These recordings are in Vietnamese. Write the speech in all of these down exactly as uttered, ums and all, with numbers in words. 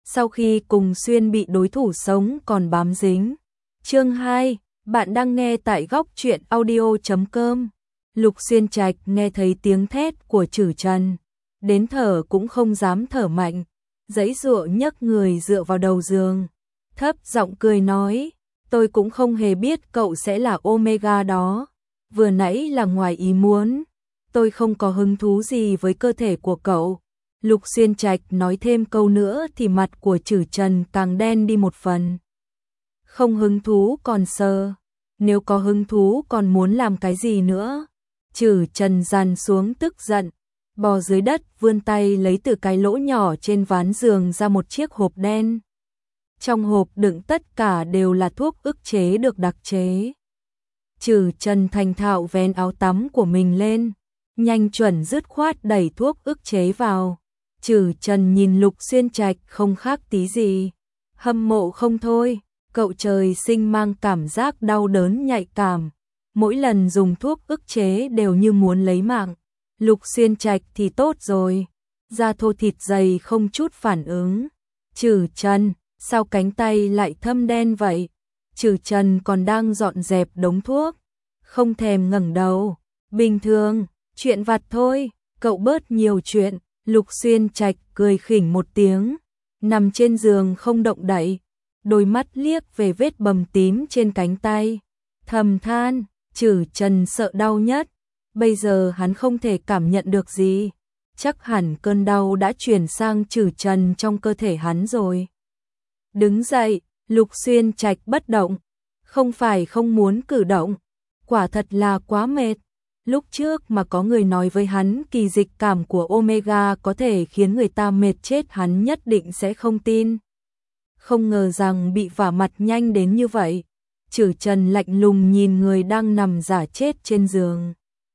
sau khi cùng xuyên bị đối thủ sống còn bám dính. Chương hai, bạn đang nghe tại góc truyện audio chấm com. Lục Xuyên Trạch nghe thấy tiếng thét của Trử Trần, đến thở cũng không dám thở mạnh, giãy giụa nhấc người dựa vào đầu giường, thấp giọng cười nói, tôi cũng không hề biết cậu sẽ là Omega đó, vừa nãy là ngoài ý muốn, tôi không có hứng thú gì với cơ thể của cậu. Lục Xuyên Trạch nói thêm câu nữa thì mặt của Trử Trần càng đen đi một phần. Không hứng thú còn sờ, nếu có hứng thú còn muốn làm cái gì nữa? Trử Trần giằn xuống tức giận, bò dưới đất vươn tay lấy từ cái lỗ nhỏ trên ván giường ra một chiếc hộp đen. Trong hộp đựng tất cả đều là thuốc ức chế được đặc chế. Trử Trần thành thạo vén áo tắm của mình lên, nhanh chuẩn dứt khoát đẩy thuốc ức chế vào. Trử Trần nhìn Lục Xuyên Trạch không khác tí gì, hâm mộ không thôi, cậu trời sinh mang cảm giác đau đớn nhạy cảm, mỗi lần dùng thuốc ức chế đều như muốn lấy mạng. Lục Xuyên Trạch thì tốt rồi, da thô thịt dày không chút phản ứng. Trử Trần, sao cánh tay lại thâm đen vậy? Trử Trần còn đang dọn dẹp đống thuốc, không thèm ngẩng đầu. Bình thường, chuyện vặt thôi, cậu bớt nhiều chuyện. Lục Xuyên Trạch cười khỉnh một tiếng, nằm trên giường không động đậy, đôi mắt liếc về vết bầm tím trên cánh tay, thầm than, Trử Trần sợ đau nhất, bây giờ hắn không thể cảm nhận được gì, chắc hẳn cơn đau đã chuyển sang Trử Trần trong cơ thể hắn rồi. Đứng dậy, Lục Xuyên Trạch bất động, không phải không muốn cử động, quả thật là quá mệt. Lúc trước mà có người nói với hắn kỳ dịch cảm của Omega có thể khiến người ta mệt chết hắn nhất định sẽ không tin. Không ngờ rằng bị vả mặt nhanh đến như vậy. Trử Trần lạnh lùng nhìn người đang nằm giả chết trên giường.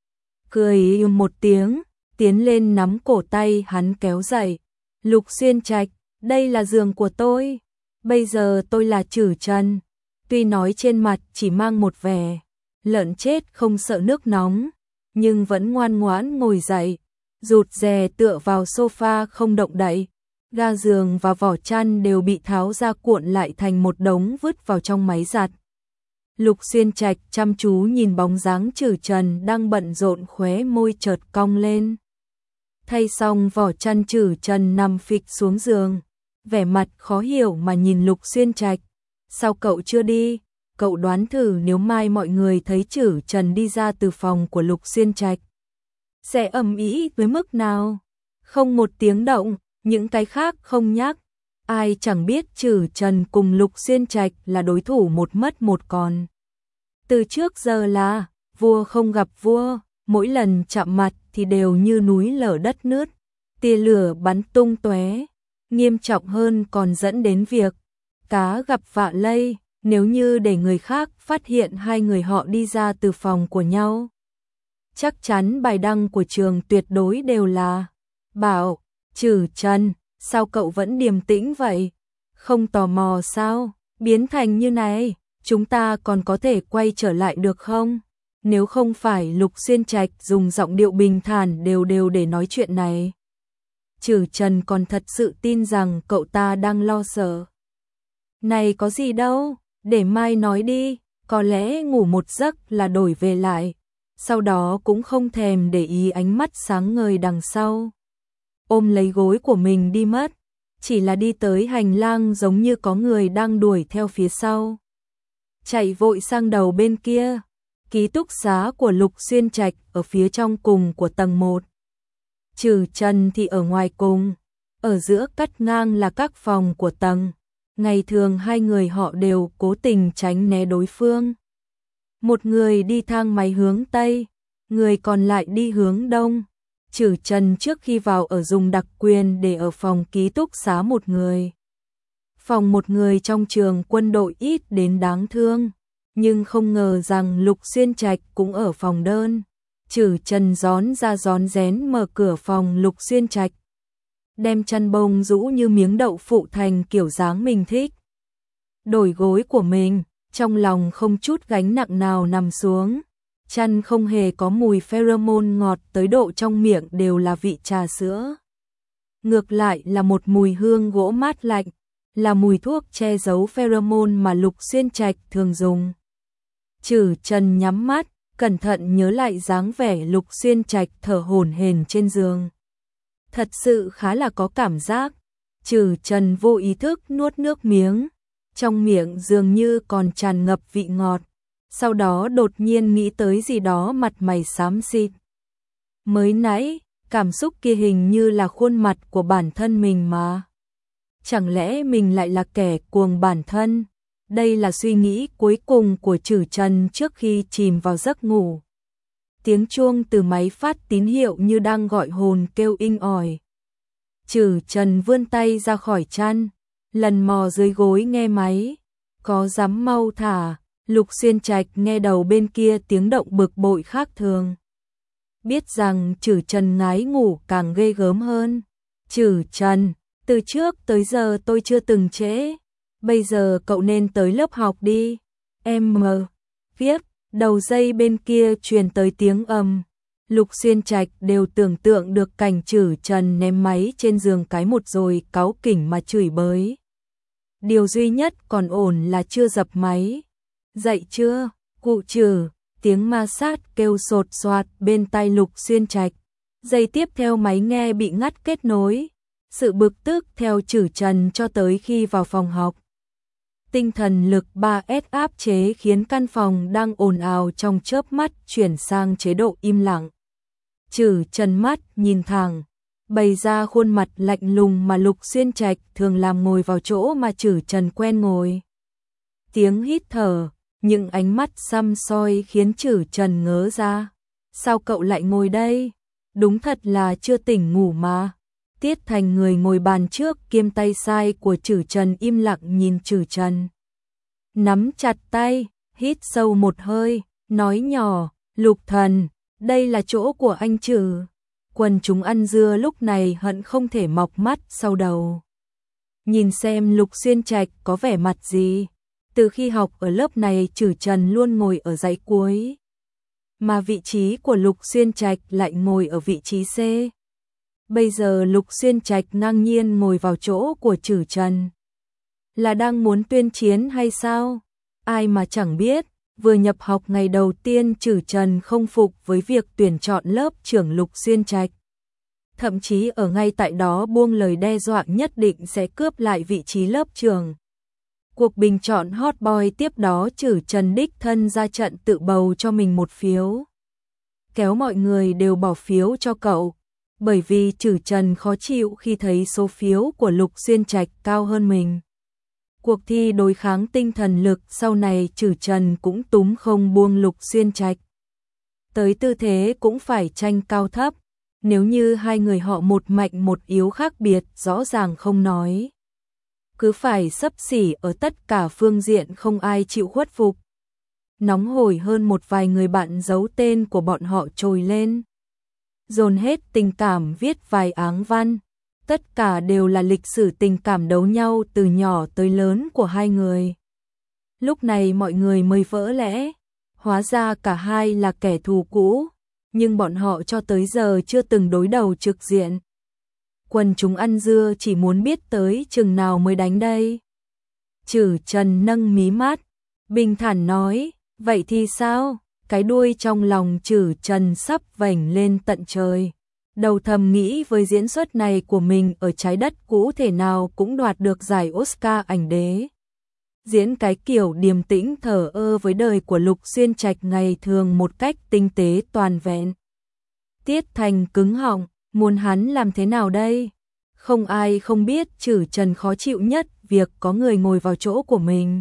Cười một tiếng, tiến lên nắm cổ tay hắn kéo dậy. Lục Xuyên Trạch, đây là giường của tôi. Bây giờ tôi là Trử Trần. Tuy nói trên mặt chỉ mang một vẻ lợn chết không sợ nước nóng, nhưng vẫn ngoan ngoãn ngồi dậy, rụt rè tựa vào sofa không động đậy. Ga giường và vỏ chăn đều bị tháo ra cuộn lại thành một đống vứt vào trong máy giặt. Lục Xuyên Trạch chăm chú nhìn bóng dáng Trử Trần đang bận rộn, khóe môi chợt cong lên. Thay xong vỏ chăn, Trử Trần nằm phịch xuống giường, vẻ mặt khó hiểu mà nhìn Lục Xuyên Trạch. Sao cậu chưa đi? Cậu đoán thử nếu mai mọi người thấy Trử Trần đi ra từ phòng của Lục Xuyên Trạch, sẽ ầm ĩ với mức nào? Không một tiếng động, những cái khác không nhắc. Ai chẳng biết Trử Trần cùng Lục Xuyên Trạch là đối thủ một mất một còn. Từ trước giờ là vua không gặp vua, mỗi lần chạm mặt thì đều như núi lở đất nứt, tia lửa bắn tung tóe, nghiêm trọng hơn còn dẫn đến việc cá gặp vạ lây. Nếu như để người khác phát hiện hai người họ đi ra từ phòng của nhau, chắc chắn bài đăng của trường tuyệt đối đều là bảo, Trử Trần, sao cậu vẫn điềm tĩnh vậy? Không tò mò sao? Biến thành như này, chúng ta còn có thể quay trở lại được không? Nếu không phải Lục Xuyên Trạch dùng giọng điệu bình thản đều đều để nói chuyện này, Trử Trần còn thật sự tin rằng cậu ta đang lo sợ. Này có gì đâu, để mai nói đi, có lẽ ngủ một giấc là đổi về lại, sau đó cũng không thèm để ý ánh mắt sáng ngời đằng sau. Ôm lấy gối của mình đi mất, chỉ là đi tới hành lang giống như có người đang đuổi theo phía sau. Chạy vội sang đầu bên kia, ký túc xá của Lục Xuyên Trạch ở phía trong cùng của tầng một. Trử Trần thì ở ngoài cùng, ở giữa cắt ngang là các phòng của tầng. Ngày thường hai người họ đều cố tình tránh né đối phương. Một người đi thang máy hướng Tây, người còn lại đi hướng Đông. Trử Trần trước khi vào ở dùng đặc quyền để ở phòng ký túc xá một người. Phòng một người trong trường quân đội ít đến đáng thương, nhưng không ngờ rằng Lục Xuyên Trạch cũng ở phòng đơn. Trử Trần rón ra rón rén mở cửa phòng Lục Xuyên Trạch, đem chăn bông rũ như miếng đậu phụ thành kiểu dáng mình thích. Đổi gối của mình, trong lòng không chút gánh nặng nào nằm xuống. Chăn không hề có mùi pheromone ngọt tới độ trong miệng đều là vị trà sữa. Ngược lại là một mùi hương gỗ mát lạnh, là mùi thuốc che giấu pheromone mà Lục Xuyên Trạch thường dùng. Trử Trần nhắm mắt, cẩn thận nhớ lại dáng vẻ Lục Xuyên Trạch thở hổn hển trên giường. Thật sự khá là có cảm giác. Trử Trần vô ý thức nuốt nước miếng, trong miệng dường như còn tràn ngập vị ngọt, sau đó đột nhiên nghĩ tới gì đó, mặt mày xám xịt. Mới nãy, cảm xúc kia hình như là khuôn mặt của bản thân mình mà. Chẳng lẽ mình lại là kẻ cuồng bản thân? Đây là suy nghĩ cuối cùng của Trử Trần trước khi chìm vào giấc ngủ. Tiếng chuông từ máy phát tín hiệu như đang gọi hồn kêu inh ỏi. Trử Trần vươn tay ra khỏi chăn, lần mò dưới gối nghe máy. Có dám mau thả? Lục Xuyên Trạch nghe đầu bên kia tiếng động bực bội khác thường. Biết rằng Trử Trần ngái ngủ càng ghê gớm hơn. Trử Trần, từ trước tới giờ tôi chưa từng trễ. Bây giờ cậu nên tới lớp học đi. Em mờ. Viết, đầu dây bên kia truyền tới tiếng ầm. Lục Xuyên Trạch đều tưởng tượng được cảnh Trử Trần ném máy trên giường cái một rồi cáu kỉnh mà chửi bới. Điều duy nhất còn ổn là chưa dập máy. Dậy chưa, cụ Trử? Tiếng ma sát kêu sột soạt bên tai Lục Xuyên Trạch. Giây tiếp theo máy nghe bị ngắt kết nối. Sự bực tức theo Trử Trần cho tới khi vào phòng học. Tinh thần lực ba S áp chế khiến căn phòng đang ồn ào trong chớp mắt chuyển sang chế độ im lặng. Trử Trần mắt nhìn thẳng, bày ra khuôn mặt lạnh lùng mà Lục Xuyên Trạch thường làm ngồi vào chỗ mà Trử Trần quen ngồi. Tiếng hít thở, những ánh mắt săm soi khiến Trử Trần ngớ ra. Sao cậu lại ngồi đây? Đúng thật là chưa tỉnh ngủ mà. Tiết Thành người ngồi bàn trước kiêm tay sai của Trử Trần im lặng nhìn Trử Trần. Nắm chặt tay, hít sâu một hơi, nói nhỏ, Lục Thần, đây là chỗ của anh Trử. Quần chúng ăn dưa lúc này hận không thể mọc mắt sau đầu. Nhìn xem Lục Xuyên Trạch có vẻ mặt gì. Từ khi học ở lớp này Trử Trần luôn ngồi ở dãy cuối. Mà vị trí của Lục Xuyên Trạch lại ngồi ở vị trí C. Bây giờ Lục Xuyên Trạch ngang nhiên ngồi vào chỗ của Trử Trần. Là đang muốn tuyên chiến hay sao? Ai mà chẳng biết, vừa nhập học ngày đầu tiên Trử Trần không phục với việc tuyển chọn lớp trưởng Lục Xuyên Trạch. Thậm chí ở ngay tại đó buông lời đe dọa nhất định sẽ cướp lại vị trí lớp trưởng. Cuộc bình chọn hot boy tiếp đó Trử Trần đích thân ra trận tự bầu cho mình một phiếu. Kéo mọi người đều bỏ phiếu cho cậu. Bởi vì Trử Trần khó chịu khi thấy số phiếu của Lục Xuyên Trạch cao hơn mình. Cuộc thi đối kháng tinh thần lực sau này Trử Trần cũng túm không buông Lục Xuyên Trạch. Tới tư thế cũng phải tranh cao thấp, nếu như hai người họ một mạnh một yếu khác biệt rõ ràng không nói. Cứ phải xấp xỉ ở tất cả phương diện không ai chịu khuất phục. Nóng hổi hơn một vài người bạn giấu tên của bọn họ trồi lên. Dồn hết tình cảm viết vài áng văn, tất cả đều là lịch sử tình cảm đấu nhau từ nhỏ tới lớn của hai người. Lúc này mọi người mới vỡ lẽ, hóa ra cả hai là kẻ thù cũ, nhưng bọn họ cho tới giờ chưa từng đối đầu trực diện. Quần chúng ăn dưa chỉ muốn biết tới chừng nào mới đánh đây. Trử Trần nâng mí mắt, bình thản nói, vậy thì sao? Cái đuôi trong lòng Trử Trần sắp vểnh lên tận trời. Đầu thầm nghĩ với diễn xuất này của mình ở trái đất cũ thể nào cũng đoạt được giải Oscar ảnh đế. Diễn cái kiểu điềm tĩnh thờ ơ với đời của Lục Xuyên Trạch ngày thường một cách tinh tế toàn vẹn. Tiết Thành cứng họng, muốn hắn làm thế nào đây? Không ai không biết Trử Trần khó chịu nhất việc có người ngồi vào chỗ của mình.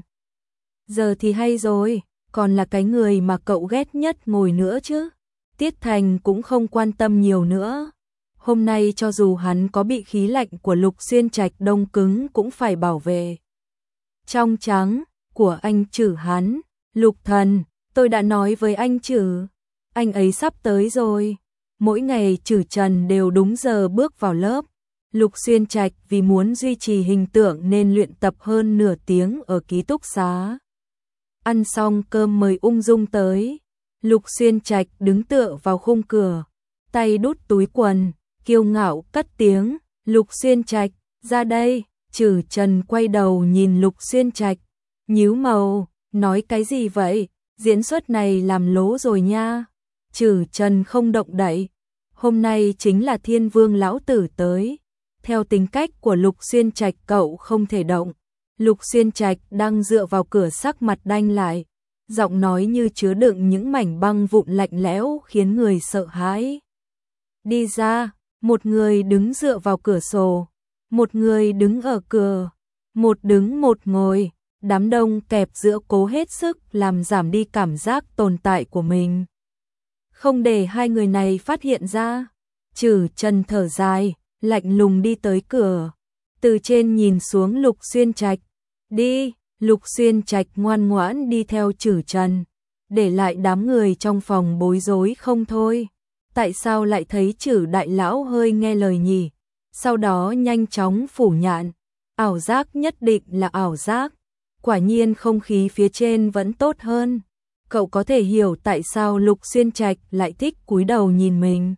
Giờ thì hay rồi, còn là cái người mà cậu ghét nhất ngồi nữa chứ. Tiết Thành cũng không quan tâm nhiều nữa. Hôm nay cho dù hắn có bị khí lạnh của Lục Xuyên Trạch đông cứng cũng phải bảo vệ. Trong trắng của anh Trử hắn, Lục Thần, tôi đã nói với anh Trử, anh ấy sắp tới rồi. Mỗi ngày Trử Trần đều đúng giờ bước vào lớp. Lục Xuyên Trạch vì muốn duy trì hình tượng nên luyện tập hơn nửa tiếng ở ký túc xá. Ăn xong cơm mời ung dung tới. Lục Xuyên Trạch đứng tựa vào khung cửa, tay đút túi quần, kiêu ngạo cất tiếng, Lục Xuyên Trạch, ra đây, Trử Trần quay đầu nhìn Lục Xuyên Trạch, nhíu mày, nói cái gì vậy, diễn xuất này làm lố rồi nha. Trử Trần không động đậy, hôm nay chính là Thiên Vương lão tử tới, theo tính cách của Lục Xuyên Trạch cậu không thể động. Lục Xuyên Trạch đang dựa vào cửa sắc mặt đanh lại, giọng nói như chứa đựng những mảnh băng vụn lạnh lẽo khiến người sợ hãi. Đi ra, một người đứng dựa vào cửa sổ, một người đứng ở cửa, một đứng một ngồi, đám đông kẹp giữa cố hết sức làm giảm đi cảm giác tồn tại của mình. Không để hai người này phát hiện ra, Trử Trần thở dài, lạnh lùng đi tới cửa, từ trên nhìn xuống Lục Xuyên Trạch. Đi, Lục Xuyên Trạch ngoan ngoãn đi theo Trử Trần, để lại đám người trong phòng bối rối không thôi. Tại sao lại thấy Trử đại lão hơi nghe lời nhỉ? Sau đó nhanh chóng phủ nhận, ảo giác nhất định là ảo giác. Quả nhiên không khí phía trên vẫn tốt hơn. Cậu có thể hiểu tại sao Lục Xuyên Trạch lại thích cúi đầu nhìn mình.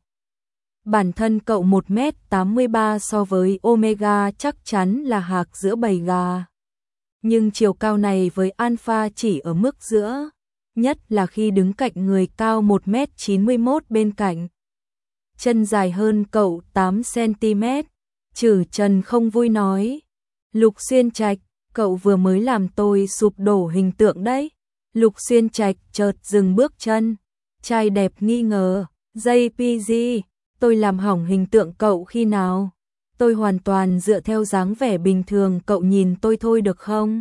Bản thân cậu một mét tám mươi ba so với Omega chắc chắn là hạc giữa bầy gà. Nhưng chiều cao này với Alpha chỉ ở mức giữa, nhất là khi đứng cạnh người cao một mét chín mươi mốt bên cạnh. Chân dài hơn cậu tám xăng-ti-mét, Trử Trần không vui nói. Lục Xuyên Trạch, cậu vừa mới làm tôi sụp đổ hình tượng đấy. Lục Xuyên Trạch chợt dừng bước chân, trai đẹp nghi ngờ, gi pê giê, tôi làm hỏng hình tượng cậu khi nào? Tôi hoàn toàn dựa theo dáng vẻ bình thường cậu nhìn tôi thôi được không?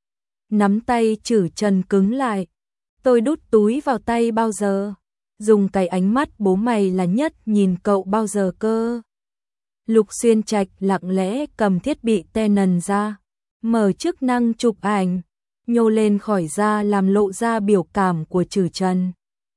Nắm tay Trử Trần cứng lại, tôi đút túi vào tay bao giờ? Dùng cái ánh mắt bố mày là nhất nhìn cậu bao giờ cơ? Lục Xuyên Trạch lặng lẽ cầm thiết bị Canon ra, mở chức năng chụp ảnh, nhô lên khỏi da làm lộ ra biểu cảm của Trử Trần.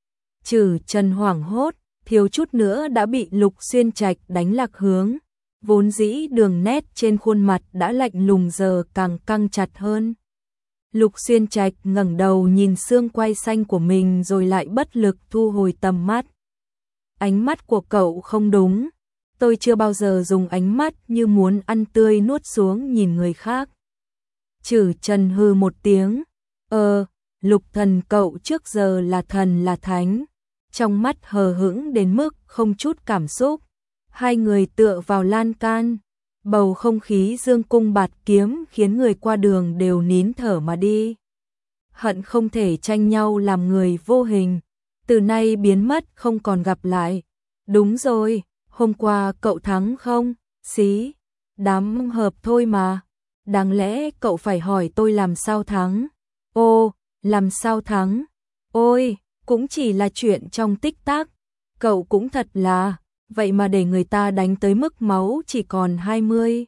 Trử Trần hoảng hốt, thiếu chút nữa đã bị Lục Xuyên Trạch đánh lạc hướng, vốn dĩ đường nét trên khuôn mặt đã lạnh lùng giờ càng căng chặt hơn. Lục Xuyên Trạch ngẩng đầu nhìn xương quai xanh của mình rồi lại bất lực thu hồi tầm mắt. Ánh mắt của cậu không đúng, tôi chưa bao giờ dùng ánh mắt như muốn ăn tươi nuốt xuống nhìn người khác. Trử Trần hừ một tiếng, ờ, Lục thần cậu trước giờ là thần là thánh, trong mắt hờ hững đến mức không chút cảm xúc. Hai người tựa vào lan can, bầu không khí dương cung bạt kiếm khiến người qua đường đều nín thở mà đi. Hận không thể tranh nhau làm người vô hình, từ nay biến mất không còn gặp lại. Đúng rồi, hôm qua cậu thắng không? Xí, đám hợp thôi mà. Đáng lẽ cậu phải hỏi tôi làm sao thắng. Ô, làm sao thắng? Ôi, cũng chỉ là chuyện trong tích tắc. Cậu cũng thật là, vậy mà để người ta đánh tới mức máu chỉ còn hai mươi.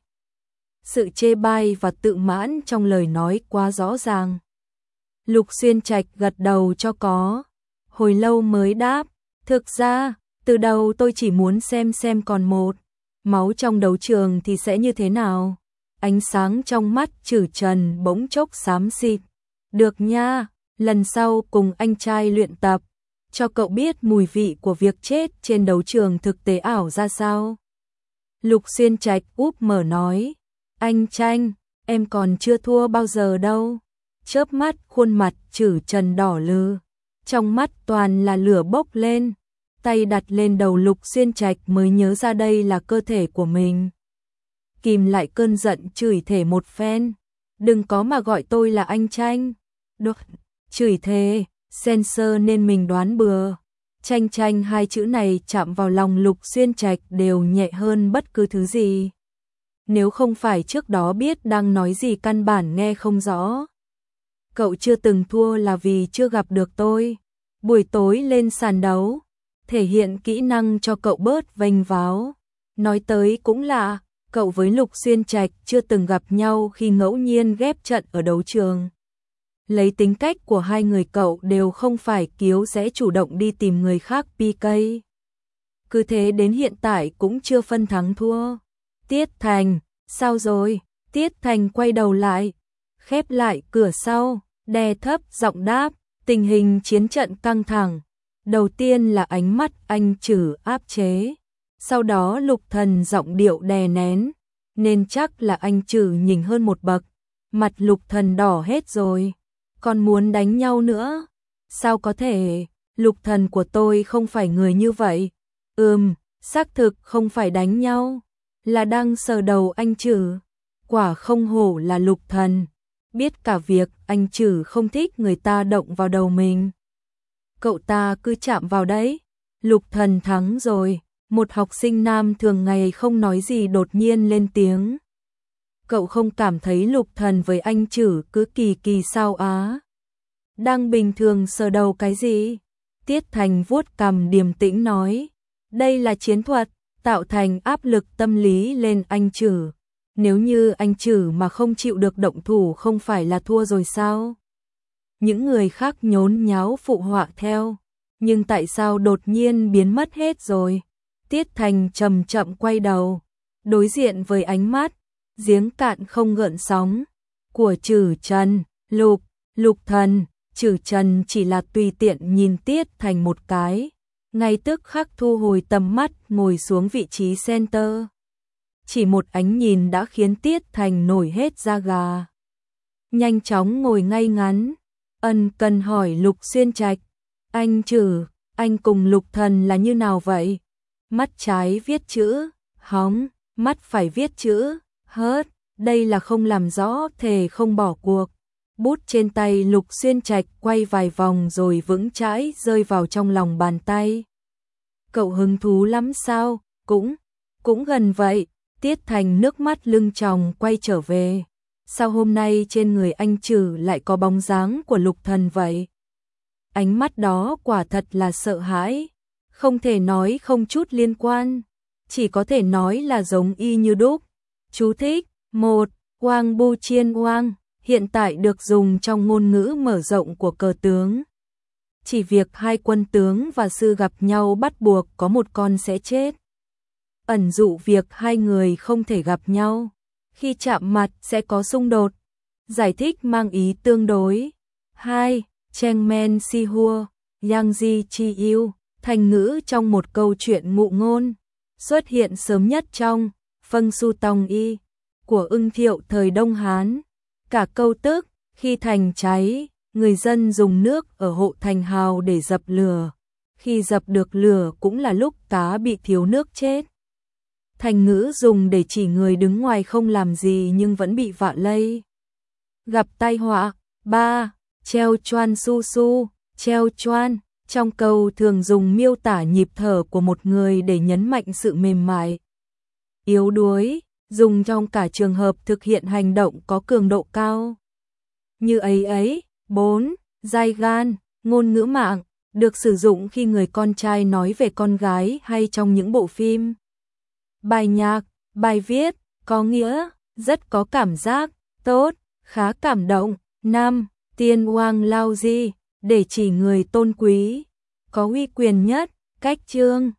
Sự chê bai và tự mãn trong lời nói quá rõ ràng. Lục Xuyên Trạch gật đầu cho có, hồi lâu mới đáp, thực ra, từ đầu tôi chỉ muốn xem xem còn một, máu trong đấu trường thì sẽ như thế nào. Ánh sáng trong mắt Trử Trần bỗng chốc xám xịt. Được nha, lần sau cùng anh trai luyện tập, cho cậu biết mùi vị của việc chết trên đấu trường thực tế ảo ra sao. Lục Xuyên Trạch úp mở nói, anh Tranh, em còn chưa thua bao giờ đâu. Chớp mắt khuôn mặt Trử Trần đỏ lừ, trong mắt toàn là lửa bốc lên, tay đặt lên đầu Lục Xuyên Trạch mới nhớ ra đây là cơ thể của mình. Kìm lại cơn giận chửi thề một phen, đừng có mà gọi tôi là anh Tranh. Được, chửi thề, sensor nên mình đoán bừa. Tranh tranh hai chữ này chạm vào lòng Lục Xuyên Trạch đều nhẹ hơn bất cứ thứ gì. Nếu không phải trước đó biết đang nói gì căn bản nghe không rõ. Cậu chưa từng thua là vì chưa gặp được tôi. Buổi tối lên sàn đấu, thể hiện kỹ năng cho cậu bớt vênh váo. Nói tới cũng lạ, cậu với Lục Xuyên Trạch chưa từng gặp nhau khi ngẫu nhiên ghép trận ở đấu trường. Lấy tính cách của hai người cậu đều không phải kiếu sẽ chủ động đi tìm người khác pê ca. Cứ thế đến hiện tại cũng chưa phân thắng thua. Tiết Thành, sao rồi? Tiết Thành quay đầu lại, khép lại cửa sau, đè thấp giọng đáp, tình hình chiến trận căng thẳng. Đầu tiên là ánh mắt anh Trử áp chế, sau đó Lục Thần giọng điệu đè nén. nên chắc là anh Trử nhỉnh hơn một bậc. Mặt Lục Thần đỏ hết rồi, còn muốn đánh nhau nữa. Sao có thể, Lục Thần của tôi không phải người như vậy. Ừm, xác thực không phải đánh nhau, là đang sờ đầu anh Trử. Quả không hổ là Lục Thần, biết cả việc anh Trử không thích người ta động vào đầu mình. Cậu ta cứ chạm vào đấy. Lục Thần thắng rồi. Một học sinh nam thường ngày không nói gì đột nhiên lên tiếng. Cậu không cảm thấy Lục Thần với anh Trử cứ kỳ kỳ sao á? Đang bình thường sờ đầu cái gì? Tiết Thành vuốt cằm điềm tĩnh nói. Đây là chiến thuật, tạo thành áp lực tâm lý lên anh Trử. Nếu như anh Trử mà không chịu được động thủ không phải là thua rồi sao? Những người khác nhốn nháo phụ họa theo. Nhưng tại sao đột nhiên biến mất hết rồi? Tiết Thành chậm chậm quay đầu, đối diện với ánh mắt giếng cạn không gợn sóng của Trử Trần. Lục, Lục Thần. Trử Trần chỉ là tùy tiện nhìn Tiết Thành một cái, ngay tức khắc thu hồi tầm mắt ngồi xuống vị trí center. Chỉ một ánh nhìn đã khiến Tiết Thành nổi hết da gà. Nhanh chóng ngồi ngay ngắn, ân cần hỏi Lục Xuyên Trạch. Anh Trử, anh cùng Lục Thần là như nào vậy? Mắt trái viết chữ hóng, mắt phải viết chữ hớt, đây là không làm rõ thề không bỏ cuộc. Bút trên tay Lục Xuyên Trạch quay vài vòng rồi vững chãi rơi vào trong lòng bàn tay. Cậu hứng thú lắm sao? Cũng, cũng gần vậy. Tiết Thành nước mắt lưng tròng quay trở về. Sao hôm nay trên người anh Trử lại có bóng dáng của Lục Thần vậy? Ánh mắt đó quả thật là sợ hãi. Không thể nói không chút liên quan, chỉ có thể nói là giống y như đúc. Chú thích: một. Oang Bu Chiên Oang hiện tại được dùng trong ngôn ngữ mở rộng của cờ tướng. Chỉ việc hai quân tướng và sư gặp nhau bắt buộc có một con sẽ chết. Ẩn dụ việc hai người không thể gặp nhau, khi chạm mặt sẽ có xung đột. Giải thích mang ý tương đối. hai. Cheng Men Si Hua, Yang Ji Chi Yêu, thành ngữ trong một câu chuyện ngụ ngôn, xuất hiện sớm nhất trong Phân Su Tòng Y của Ưng Thiệu thời Đông Hán. Cả câu tức, khi thành cháy, người dân dùng nước ở hộ thành hào để dập lửa. Khi dập được lửa cũng là lúc cá bị thiếu nước chết. Thành ngữ dùng để chỉ người đứng ngoài không làm gì nhưng vẫn bị vạ lây, gặp tai họa. ba. Treo choan su su, treo choan, trong câu thường dùng miêu tả nhịp thở của một người để nhấn mạnh sự mềm mại, yếu đuối, dùng trong cả trường hợp thực hiện hành động có cường độ cao. Như ấy ấy. bốn. Dai gan, ngôn ngữ mạng, được sử dụng khi người con trai nói về con gái hay trong những bộ phim, bài nhạc, bài viết, có nghĩa rất có cảm giác tốt, khá cảm động. năm. Tiên Oang Lao Di, để chỉ người tôn quý, có uy quyền nhất. Cách chương